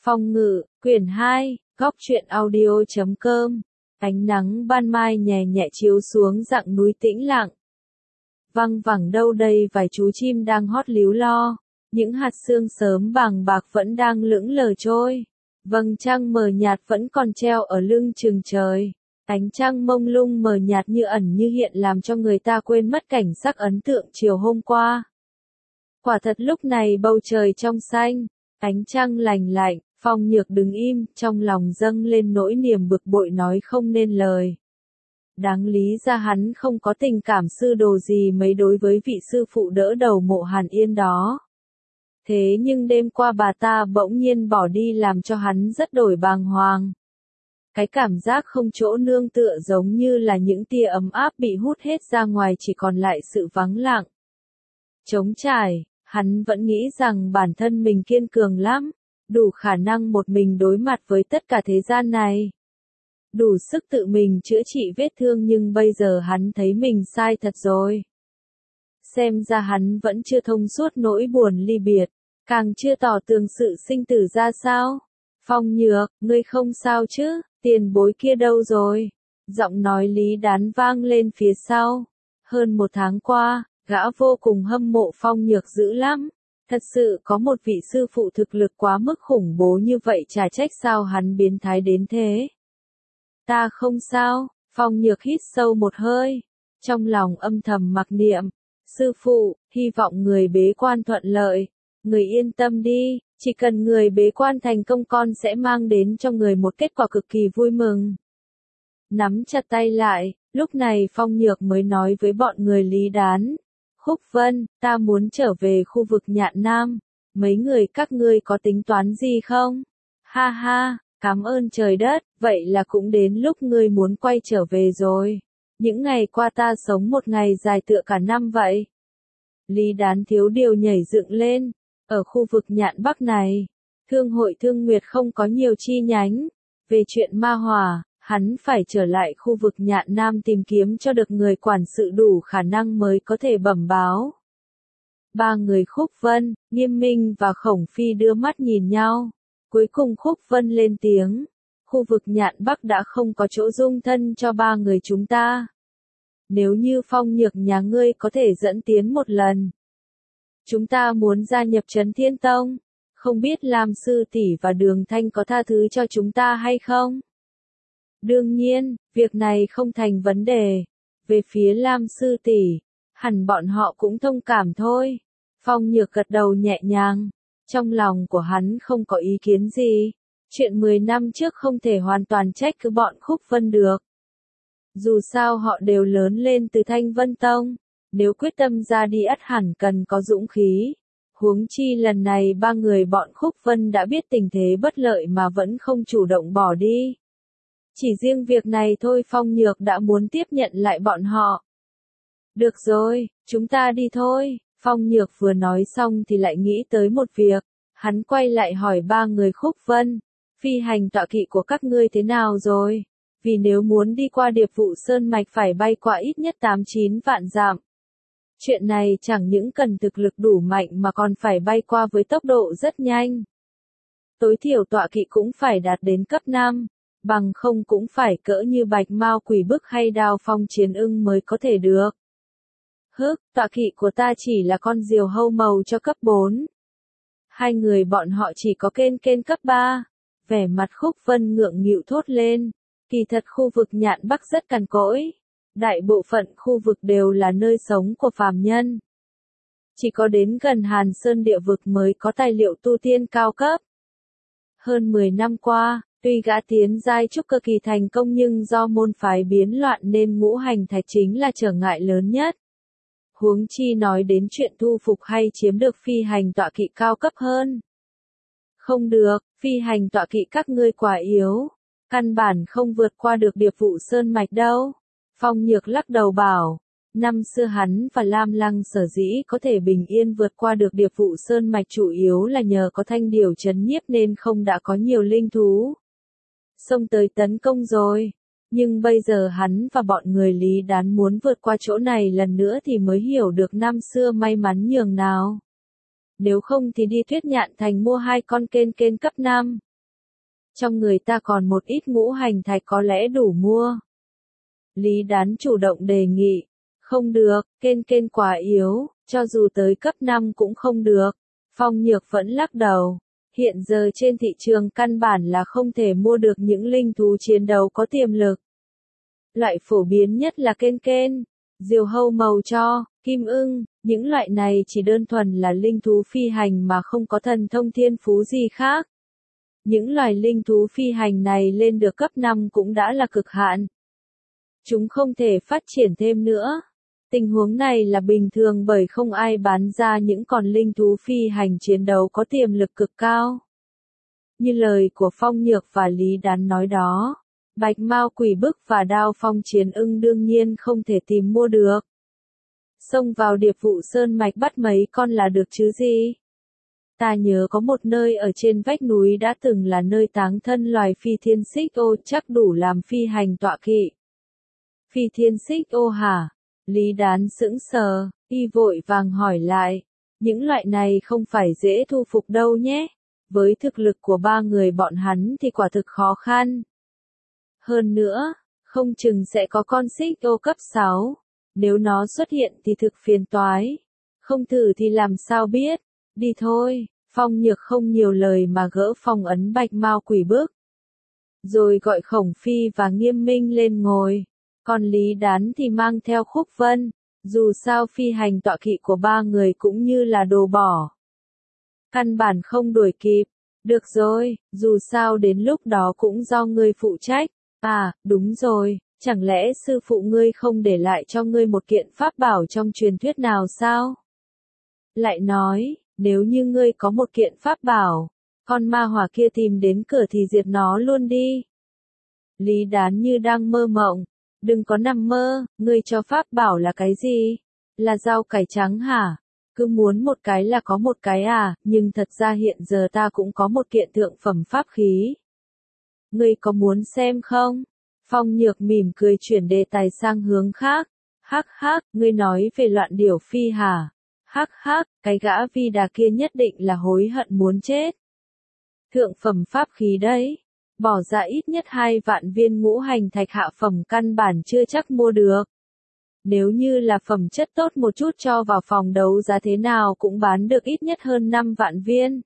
Phong ngự, quyển 2, góc truyện audio.com. Ánh nắng ban mai nhẹ nhẹ chiếu xuống dặng núi tĩnh lặng. Văng vẳng đâu đây vài chú chim đang hót líu lo, những hạt sương sớm vàng bạc vẫn đang lững lờ trôi. Vầng trăng mờ nhạt vẫn còn treo ở lưng chừng trời. Ánh trăng mông lung mờ nhạt như ẩn như hiện làm cho người ta quên mất cảnh sắc ấn tượng chiều hôm qua. Quả thật lúc này bầu trời trong xanh, ánh trăng lành lạnh, Phong Nhược đứng im, trong lòng dâng lên nỗi niềm bực bội nói không nên lời. Đáng lý ra hắn không có tình cảm sư đồ gì mấy đối với vị sư phụ đỡ đầu Mộ Hàn Yên đó. Thế nhưng đêm qua bà ta bỗng nhiên bỏ đi làm cho hắn rất đổi bàng hoàng. Cái cảm giác không chỗ nương tựa giống như là những tia ấm áp bị hút hết ra ngoài chỉ còn lại sự vắng lặng. Trống trải, hắn vẫn nghĩ rằng bản thân mình kiên cường lắm, đủ khả năng một mình đối mặt với tất cả thế gian này. Đủ sức tự mình chữa trị vết thương nhưng bây giờ hắn thấy mình sai thật rồi. Xem ra hắn vẫn chưa thông suốt nỗi buồn ly biệt, càng chưa tỏ tường sự sinh tử ra sao. Phong Nhược, ngươi không sao chứ, tiền bối kia đâu rồi? Giọng nói Lý Đán vang lên phía sau. Hơn một tháng qua, gã vô cùng hâm mộ Phong Nhược dữ lắm. Thật sự có một vị sư phụ thực lực quá mức khủng bố như vậy chả trách sao hắn biến thái đến thế. Ta không sao, Phong Nhược hít sâu một hơi. Trong lòng âm thầm mặc niệm. Sư phụ, hy vọng người bế quan thuận lợi. Người yên tâm đi, chỉ cần người bế quan thành công con sẽ mang đến cho người một kết quả cực kỳ vui mừng. Nắm chặt tay lại, lúc này Phong Nhược mới nói với bọn người Lý Đán. Khúc Vân, ta muốn trở về khu vực Nhạn Nam. Mấy người các ngươi có tính toán gì không? Ha ha, cảm ơn trời đất, vậy là cũng đến lúc ngươi muốn quay trở về rồi. Những ngày qua ta sống một ngày dài tựa cả năm vậy. Lý Đán thiếu điều nhảy dựng lên. Ở khu vực Nhạn Bắc này, Thương hội Thương Nguyệt không có nhiều chi nhánh. Về chuyện ma hỏa, hắn phải trở lại khu vực Nhạn Nam tìm kiếm cho được người quản sự đủ khả năng mới có thể bẩm báo. Ba người Khúc Vân, Nghiêm Minh và Khổng Phi đưa mắt nhìn nhau. Cuối cùng Khúc Vân lên tiếng. Khu vực Nhạn Bắc đã không có chỗ dung thân cho ba người chúng ta. Nếu như Phong Nhược nhà ngươi có thể dẫn tiến một lần. Chúng ta muốn gia nhập Trấn Thiên Tông. Không biết Lam Sư tỷ và Đường Thanh có tha thứ cho chúng ta hay không? Đương nhiên, việc này không thành vấn đề. Về phía Lam Sư tỷ, hẳn bọn họ cũng thông cảm thôi. Phong Nhược gật đầu nhẹ nhàng. Trong lòng của hắn không có ý kiến gì. Chuyện 10 năm trước không thể hoàn toàn trách cứ bọn Khúc Vân được. Dù sao họ đều lớn lên từ Thanh Vân Tông. Nếu quyết tâm ra đi ắt hẳn cần có dũng khí. Huống chi lần này ba người bọn Khúc Vân đã biết tình thế bất lợi mà vẫn không chủ động bỏ đi. Chỉ riêng việc này thôi Phong Nhược đã muốn tiếp nhận lại bọn họ. Được rồi, chúng ta đi thôi. Phong Nhược vừa nói xong thì lại nghĩ tới một việc. Hắn quay lại hỏi ba người Khúc Vân. Phi hành tọa kỵ của các ngươi thế nào rồi? Vì nếu muốn đi qua Điệp Vụ Sơn Mạch phải bay qua ít nhất 8-9 vạn dặm. Chuyện này chẳng những cần thực lực đủ mạnh mà còn phải bay qua với tốc độ rất nhanh. Tối thiểu tọa kỵ cũng phải đạt đến cấp 5, bằng không cũng phải cỡ như Bạch Mao Quỷ Bức hay Đao Phong Chiến Ưng mới có thể được. Tọa kỵ của ta chỉ là con diều hâu màu cho cấp 4. Hai người bọn họ chỉ có kên cấp 3. Vẻ mặt Khúc Vân ngượng nghịu thốt lên. Kỳ thật khu vực Nhạn Bắc rất cằn cỗi. Đại bộ phận khu vực đều là nơi sống của phàm nhân. Chỉ có đến gần Hàn Sơn địa vực mới có tài liệu tu tiên cao cấp. Hơn 10 năm qua, tuy gã tiến giai trúc cơ kỳ thành công nhưng do môn phái biến loạn nên ngũ hành thạch chính là trở ngại lớn nhất. Huống chi nói đến chuyện thu phục hay chiếm được phi hành tọa kỵ cao cấp hơn. Không được, phi hành tọa kỵ các ngươi quá yếu. Căn bản không vượt qua được Điệp Vụ Sơn Mạch đâu. Phong Nhược lắc đầu bảo, năm xưa hắn và Lam Lăng sở dĩ có thể bình yên vượt qua được Điệp Vụ Sơn Mạch chủ yếu là nhờ có thanh điểu trấn nhiếp nên không đã có nhiều linh thú. Xông tới tấn công rồi, nhưng bây giờ hắn và bọn người Lý Đán muốn vượt qua chỗ này lần nữa thì mới hiểu được năm xưa may mắn nhường nào. Nếu không thì đi Tuyết Nhạn Thành mua 2 con kên cấp 5, Trong người ta còn một ít ngũ hành thạch có lẽ đủ mua. Lý Đán chủ động đề nghị. Không được, kên quá yếu, cho dù tới cấp 5 cũng không được. Phong Nhược vẫn lắc đầu. Hiện giờ trên thị trường căn bản là không thể mua được những linh thú chiến đấu có tiềm lực. Loại phổ biến nhất là kên, diều hâu màu cho, kim ưng, những loại này chỉ đơn thuần là linh thú phi hành mà không có thần thông thiên phú gì khác. Những loài linh thú phi hành này lên được cấp 5 cũng đã là cực hạn. Chúng không thể phát triển thêm nữa. Tình huống này là bình thường bởi không ai bán ra những con linh thú phi hành chiến đấu có tiềm lực cực cao. Như lời của Phong Nhược và Lý Đán nói đó, Bạch Mao Quỷ Bức và Đao Phong Chiến Ưng đương nhiên không thể tìm mua được. Xông vào Điệp Vụ Sơn Mạch bắt mấy con là được chứ gì? Ta nhớ có một nơi ở trên vách núi đã từng là nơi táng thân loài phi thiên xích ô chắc đủ làm phi hành tọa kỵ. Phi thiên xích ô hả? Lý Đán sững sờ, y vội vàng hỏi lại. Những loại này không phải dễ thu phục đâu nhé. Với thực lực của ba người bọn hắn thì quả thực khó khăn. Hơn nữa, không chừng sẽ có con xích ô cấp 6. Nếu nó xuất hiện thì thực phiền toái. Không thử thì làm sao biết. Đi thôi, Phong Nhược không nhiều lời mà gỡ phong ấn Bạch Mao Quỷ Bức. Rồi gọi Khổng Phi và Nghiêm Minh lên ngồi. Còn Lý Đán thì mang theo Khúc Vân. Dù sao phi hành tọa kỵ của ba người cũng như là đồ bỏ. Căn bản không đuổi kịp. Được rồi, dù sao đến lúc đó cũng do ngươi phụ trách. À, đúng rồi, chẳng lẽ sư phụ ngươi không để lại cho ngươi một kiện pháp bảo trong truyền thuyết nào sao? Lại nói, nếu như ngươi có một kiện pháp bảo, con ma hỏa kia tìm đến cửa thì diệt nó luôn đi. Lý Đán như đang mơ mộng. Đừng có nằm mơ, ngươi cho pháp bảo là cái gì? Là rau cải trắng hả? Cứ muốn một cái là có một cái à, nhưng thật ra hiện giờ ta cũng có một kiện thượng phẩm pháp khí. Ngươi có muốn xem không? Phong Nhược mỉm cười chuyển đề tài sang hướng khác. Hắc hắc, ngươi nói về Loạn Điểu Phi hả? Hắc hắc, cái gã Vi Đà kia nhất định là hối hận muốn chết. Thượng phẩm pháp khí đấy. Bỏ ra ít nhất 2 vạn viên ngũ hành thạch hạ phẩm căn bản chưa chắc mua được. Nếu như là phẩm chất tốt một chút cho vào phòng đấu giá thế nào cũng bán được ít nhất hơn 5 vạn viên.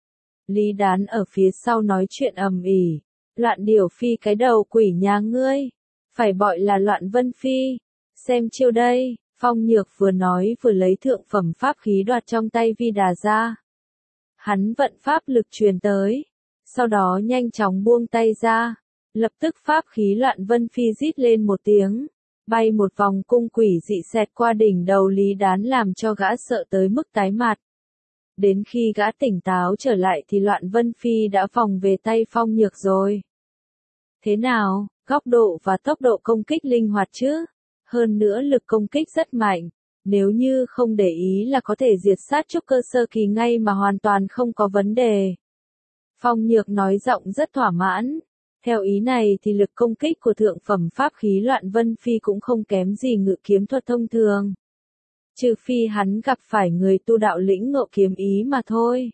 Lý Đán ở phía sau nói chuyện ầm ĩ. Loạn Điểu Phi cái đầu quỷ nhà ngươi. Phải gọi là Loạn Vân Phi. Xem chiêu đây, Phong Nhược vừa nói vừa lấy thượng phẩm pháp khí đoạt trong tay Vi Đà ra. Hắn vận pháp lực truyền tới. Sau đó nhanh chóng buông tay ra. Lập tức pháp khí Loạn Vân Phi rít lên một tiếng. Bay một vòng cung quỷ dị xẹt qua đỉnh đầu Lý Đán làm cho gã sợ tới mức tái mặt. Đến khi gã tỉnh táo trở lại thì Loạn Vân Phi đã vòng về tay Phong Nhược rồi. Thế nào, góc độ và tốc độ công kích linh hoạt chứ? Hơn nữa lực công kích rất mạnh. Nếu như không để ý là có thể diệt sát trúc cơ sơ kỳ ngay mà hoàn toàn không có vấn đề. Phong Nhược nói giọng rất thỏa mãn. Theo ý này thì lực công kích của thượng phẩm pháp khí Loạn Vân Phi cũng không kém gì ngự kiếm thuật thông thường. Trừ phi hắn gặp phải người tu đạo lĩnh ngộ kiếm ý mà thôi.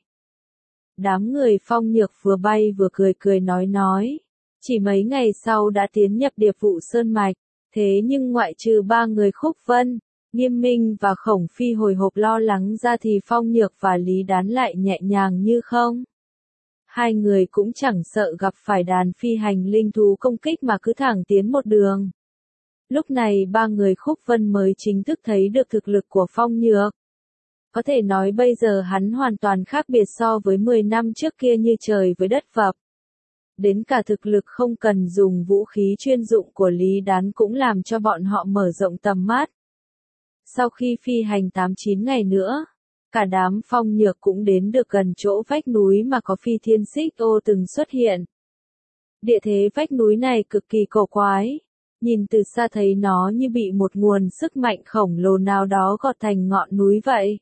Đám người Phong Nhược vừa bay vừa cười nói. Chỉ mấy ngày sau đã tiến nhập Điệp Vụ Sơn Mạch. Thế nhưng ngoại trừ 3 người Khúc Vân, Nghiêm Minh và Khổng Phi hồi hộp lo lắng ra thì Phong Nhược và Lý Đán lại nhẹ nhàng như không. Hai người cũng chẳng sợ gặp phải đàn phi hành linh thú công kích mà cứ thẳng tiến một đường. Lúc này 3 người Khúc Vân mới chính thức thấy được thực lực của Phong Nhược. Có thể nói bây giờ hắn hoàn toàn khác biệt so với 10 năm trước kia như trời với đất vập. Đến cả thực lực không cần dùng vũ khí chuyên dụng của Lý Đán cũng làm cho bọn họ mở rộng tầm mắt. Sau khi phi hành 8-9 ngày nữa, cả đám Phong Nhược cũng đến được gần chỗ vách núi mà có phi thiên xích ô từng xuất hiện. Địa thế vách núi này cực kỳ cổ quái. Nhìn từ xa thấy nó như bị một nguồn sức mạnh khổng lồ nào đó gọt thành ngọn núi vậy.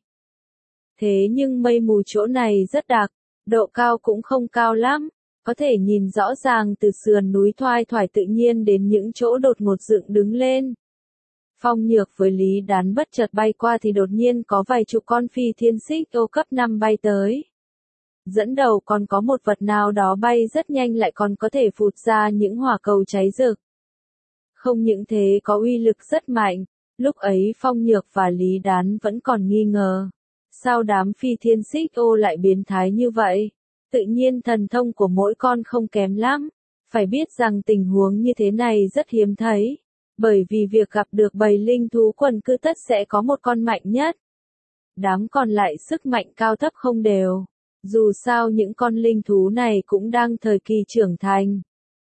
Thế nhưng mây mù chỗ này rất đặc, độ cao cũng không cao lắm. Có thể nhìn rõ ràng từ sườn núi thoai thoải tự nhiên đến những chỗ đột ngột dựng đứng lên. Phong Nhược với Lý Đán bất chợt bay qua thì đột nhiên có vài chục con phi thiên xích ô cấp 5 bay tới. Dẫn đầu còn có một vật nào đó bay rất nhanh lại còn có thể phụt ra những hỏa cầu cháy rực. Không những thế có uy lực rất mạnh, lúc ấy Phong Nhược và Lý Đán vẫn còn nghi ngờ. Sao đám phi thiên xích ô lại biến thái như vậy? Tự nhiên thần thông của mỗi con không kém lắm. Phải biết rằng tình huống như thế này rất hiếm thấy. Bởi vì việc gặp được bầy linh thú quần cư tất sẽ có một con mạnh nhất. Đám còn lại sức mạnh cao thấp không đều. Dù sao những con linh thú này cũng đang thời kỳ trưởng thành.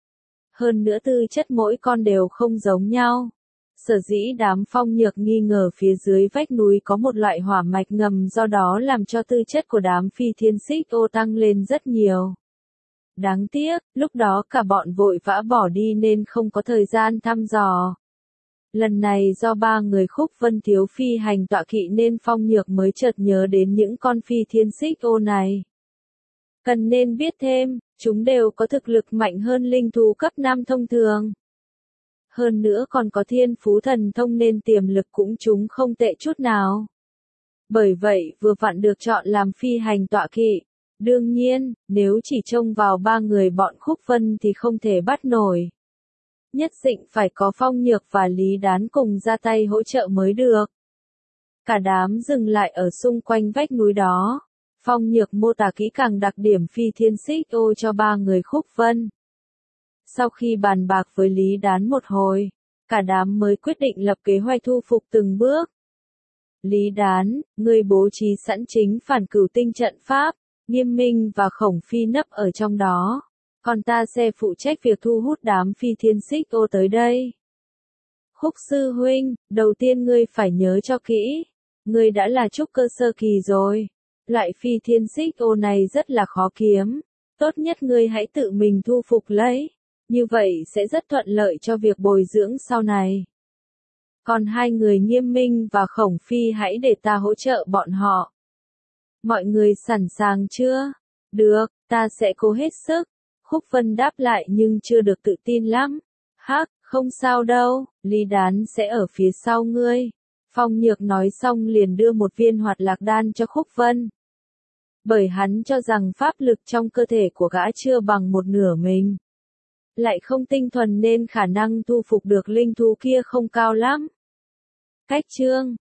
Hơn nữa tư chất mỗi con đều không giống nhau. Sở dĩ đám Phong Nhược nghi ngờ phía dưới vách núi có một loại hỏa mạch ngầm do đó làm cho tư chất của đám phi thiên xích ô tăng lên rất nhiều. Đáng tiếc, lúc đó cả bọn vội vã bỏ đi nên không có thời gian thăm dò. Lần này do ba người Khúc Vân thiếu phi hành tọa kỵ nên Phong Nhược mới chợt nhớ đến những con phi thiên xích ô này. Cần nên biết thêm, chúng đều có thực lực mạnh hơn linh thú cấp 5 thông thường. Hơn nữa còn có thiên phú thần thông nên tiềm lực cũng chúng không tệ chút nào. Bởi vậy vừa vặn được chọn làm phi hành tọa kỵ. Đương nhiên, nếu chỉ trông vào ba người bọn Khúc Vân thì không thể bắt nổi. Nhất định phải có Phong Nhược và Lý Đán cùng ra tay hỗ trợ mới được. Cả đám dừng lại ở xung quanh vách núi đó. Phong Nhược mô tả kỹ càng đặc điểm phi thiên xích ô cho ba người Khúc Vân. Sau khi bàn bạc với Lý Đán một hồi, cả đám mới quyết định lập kế hoạch thu phục từng bước. Lý Đán, ngươi bố trí sẵn chính phản cửu tinh trận pháp, Nghiêm Minh và Khổng Phi nấp ở trong đó. Còn ta sẽ phụ trách việc thu hút đám phi thiên xích ô tới đây. Khúc sư huynh, đầu tiên ngươi phải nhớ cho kỹ. Ngươi đã là trúc cơ sơ kỳ rồi. Loại phi thiên xích ô này rất là khó kiếm. Tốt nhất ngươi hãy tự mình thu phục lấy. Như vậy sẽ rất thuận lợi cho việc bồi dưỡng sau này. Còn hai người Nghiêm Minh và Khổng Phi hãy để ta hỗ trợ bọn họ. Mọi người sẵn sàng chưa? Được, ta sẽ cố hết sức. Khúc Vân đáp lại nhưng chưa được tự tin lắm. Hắc, không sao đâu, Lý Đán sẽ ở phía sau ngươi. Phong Nhược nói xong liền đưa một viên hoạt lạc đan cho Khúc Vân. Bởi hắn cho rằng pháp lực trong cơ thể của gã chưa bằng một nửa mình. Lại không tinh thuần nên khả năng thu phục được linh thú kia không cao lắm. Cách chương